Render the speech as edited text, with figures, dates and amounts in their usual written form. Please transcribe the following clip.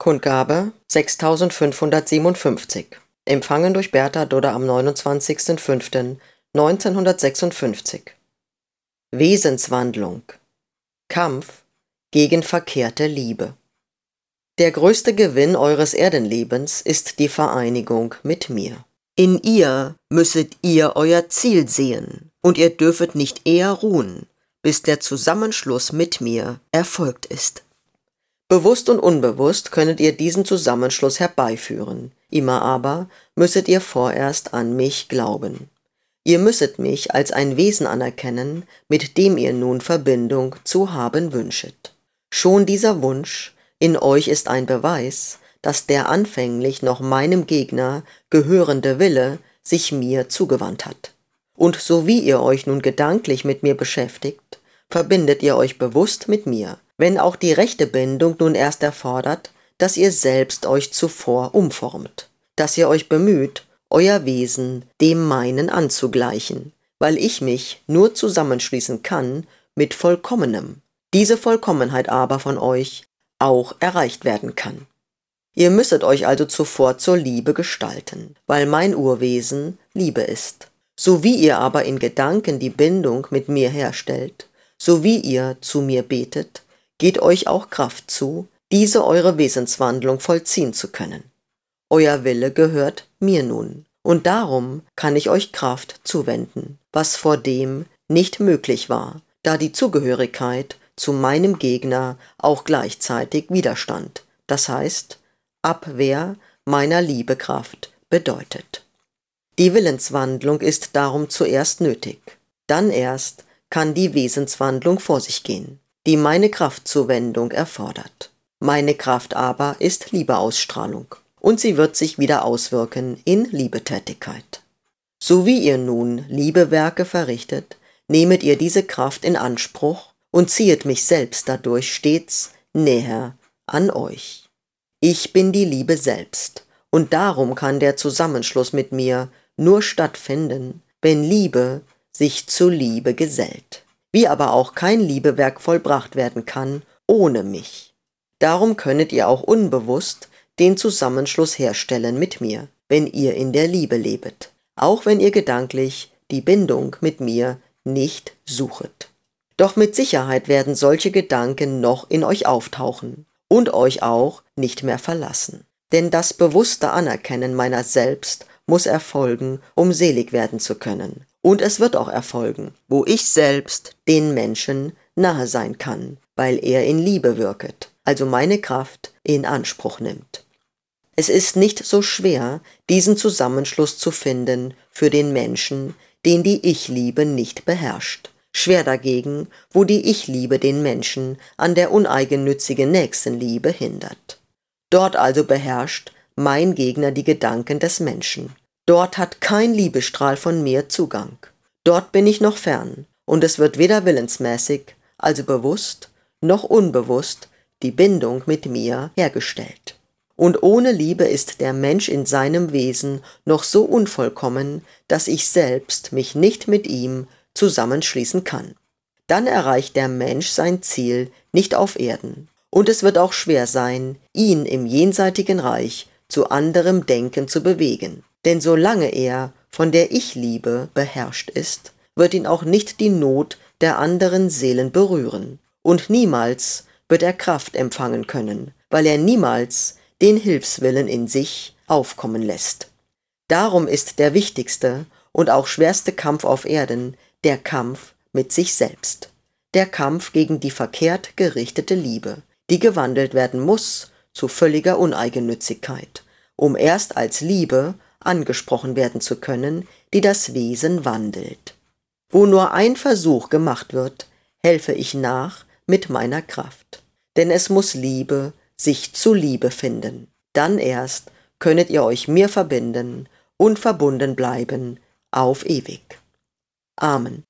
Kundgabe 6557. Empfangen durch Bertha Dodder am 29.05.1956. Wesenswandlung. Kampf gegen verkehrte Liebe. Der größte Gewinn eures Erdenlebens ist die Vereinigung mit mir. In ihr müsset ihr euer Ziel sehen, und ihr dürfet nicht eher ruhen, bis der Zusammenschluss mit mir erfolgt ist. Bewusst und unbewusst könnet ihr diesen Zusammenschluss herbeiführen, immer aber müsset ihr vorerst an mich glauben. Ihr müsset mich als ein Wesen anerkennen, mit dem ihr nun Verbindung zu haben wünschet. Schon dieser Wunsch in euch ist ein Beweis, dass der anfänglich noch meinem Gegner gehörende Wille sich mir zugewandt hat. Und so wie ihr euch nun gedanklich mit mir beschäftigt, verbindet ihr euch bewusst mit mir, wenn auch die rechte Bindung nun erst erfordert, dass ihr selbst euch zuvor umformt, dass ihr euch bemüht, euer Wesen dem meinen anzugleichen, weil ich mich nur zusammenschließen kann mit Vollkommenem, diese Vollkommenheit aber von euch auch erreicht werden kann. Ihr müsstet euch also zuvor zur Liebe gestalten, weil mein Urwesen Liebe ist. So wie ihr aber in Gedanken die Bindung mit mir herstellt, so wie ihr zu mir betet, geht euch auch Kraft zu, diese eure Wesenswandlung vollziehen zu können. Euer Wille gehört mir nun, und darum kann ich euch Kraft zuwenden, was vordem nicht möglich war, da die Zugehörigkeit zu meinem Gegner auch gleichzeitig Widerstand, das heißt Abwehr meiner Liebekraft bedeutet. Die Willenswandlung ist darum zuerst nötig, dann erst kann die Wesenswandlung vor sich gehen, die meine Kraftzuwendung erfordert. Meine Kraft aber ist Liebeausstrahlung, und sie wird sich wieder auswirken in Liebetätigkeit. So wie ihr nun Liebewerke verrichtet, nehmet ihr diese Kraft in Anspruch und ziehet mich selbst dadurch stets näher an euch. Ich bin die Liebe selbst, und darum kann der Zusammenschluss mit mir nur stattfinden, wenn Liebe sich zu Liebe gesellt. Wie aber auch kein Liebewerk vollbracht werden kann ohne mich. Darum könnet ihr auch unbewusst den Zusammenschluss herstellen mit mir, wenn ihr in der Liebe lebet, auch wenn ihr gedanklich die Bindung mit mir nicht suchet. Doch mit Sicherheit werden solche Gedanken noch in euch auftauchen und euch auch nicht mehr verlassen. Denn das bewusste Anerkennen meiner selbst muss erfolgen, um selig werden zu können. Und es wird auch erfolgen, wo ich selbst den Menschen nahe sein kann, weil er in Liebe wirket, also meine Kraft in Anspruch nimmt. Es ist nicht so schwer, diesen Zusammenschluss zu finden für den Menschen, den die Ich-Liebe nicht beherrscht. Schwer dagegen, wo die Ich-Liebe den Menschen an der uneigennützigen Nächstenliebe hindert. Dort also beherrscht mein Gegner die Gedanken des Menschen. Dort hat kein Liebestrahl von mir Zugang. Dort bin ich noch fern, und es wird weder willensmäßig, also bewusst, noch unbewusst die Bindung mit mir hergestellt. Und ohne Liebe ist der Mensch in seinem Wesen noch so unvollkommen, dass ich selbst mich nicht mit ihm zusammenschließen kann. Dann erreicht der Mensch sein Ziel nicht auf Erden, und es wird auch schwer sein, ihn im jenseitigen Reich zu anderem Denken zu bewegen. Denn solange er von der Ich-Liebe beherrscht ist, wird ihn auch nicht die Not der anderen Seelen berühren. Und niemals wird er Kraft empfangen können, weil er niemals den Hilfswillen in sich aufkommen lässt. Darum ist der wichtigste und auch schwerste Kampf auf Erden der Kampf mit sich selbst. Der Kampf gegen die verkehrt gerichtete Liebe, die gewandelt werden muss zu völliger Uneigennützigkeit, um erst als Liebe angesprochen werden zu können, die das Wesen wandelt. Wo nur ein Versuch gemacht wird, helfe ich nach mit meiner Kraft. Denn es muss Liebe sich zu Liebe finden. Dann erst könnet ihr euch mir verbinden und verbunden bleiben auf ewig. Amen.